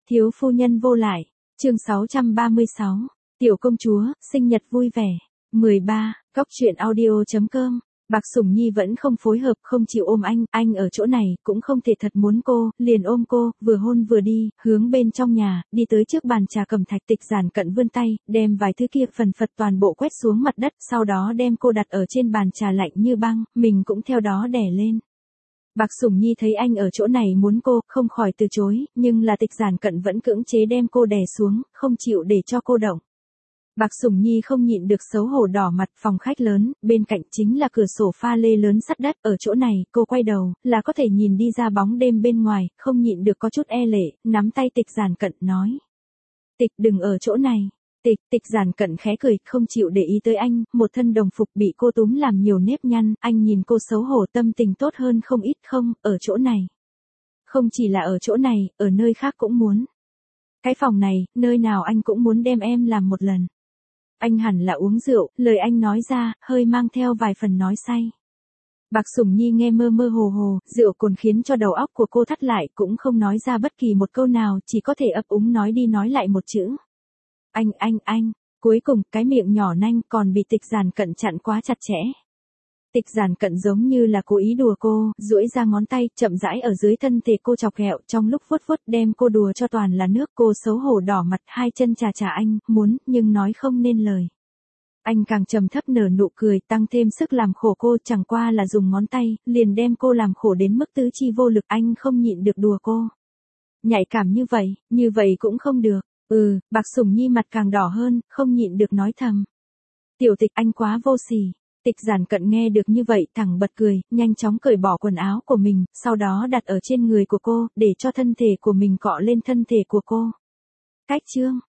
Thiếu phu nhân vô lại, chương 636, tiểu công chúa, sinh nhật vui vẻ. 13, Cóc truyện audio.com. Bạc Sủng Nhi vẫn không phối hợp, không chịu ôm anh ở chỗ này, cũng không thể thật muốn cô, liền ôm cô, vừa hôn vừa đi, hướng bên trong nhà, đi tới trước bàn trà cầm thạch Tịch Giản Cận vươn tay, đem vài thứ kia phần phật toàn bộ quét xuống mặt đất, sau đó đem cô đặt ở trên bàn trà lạnh như băng, mình cũng theo đó đè lên. Bạc Sủng Nhi thấy anh ở chỗ này muốn cô, không khỏi từ chối, nhưng là Tịch Giản Cận vẫn cưỡng chế đem cô đè xuống, không chịu để cho cô động. Bạc Sủng Nhi không nhịn được xấu hổ đỏ mặt. Phòng khách lớn, bên cạnh chính là cửa sổ pha lê lớn sắt đất, ở chỗ này, cô quay đầu, là có thể nhìn đi ra bóng đêm bên ngoài, không nhịn được có chút e lệ, nắm tay Tịch Giản Cận nói. Tịch đừng ở chỗ này. Tịch Giản Cận khẽ cười, không chịu để ý tới anh, một thân đồng phục bị cô túm làm nhiều nếp nhăn, anh nhìn cô xấu hổ tâm tình tốt hơn không ít không, ở chỗ này. Không chỉ là ở chỗ này, ở nơi khác cũng muốn. Cái phòng này, nơi nào anh cũng muốn đem em làm một lần. Anh hẳn là uống rượu, lời anh nói ra, hơi mang theo vài phần nói say. Bạc Sủng Nhi nghe mơ mơ hồ hồ, rượu cồn khiến cho đầu óc của cô thắt lại, cũng không nói ra bất kỳ một câu nào, chỉ có thể ấp úng nói đi nói lại một chữ. Anh, cuối cùng, cái miệng nhỏ nanh còn bị Tịch Giản Cận chặn quá chặt chẽ. Tịch Giản Cận giống như là cố ý đùa cô, duỗi ra ngón tay, chậm rãi ở dưới thân thể cô chọc ghẹo, trong lúc vuốt vuốt đem cô đùa cho toàn là nước, cô xấu hổ đỏ mặt, hai chân chà chà anh, muốn, nhưng nói không nên lời. Anh càng trầm thấp nở nụ cười, tăng thêm sức làm khổ cô, chẳng qua là dùng ngón tay, liền đem cô làm khổ đến mức tứ chi vô lực, anh không nhịn được đùa cô. Nhạy cảm như vậy cũng không được. Bạc Sủng Nhi mặt càng đỏ hơn, không nhịn được nói thầm. Tiểu Tịch, anh quá vô sỉ. Tịch Giản Cận nghe được như vậy thẳng bật cười, nhanh chóng cởi bỏ quần áo của mình, sau đó đặt ở trên người của cô, để cho thân thể của mình cọ lên thân thể của cô. Cách chương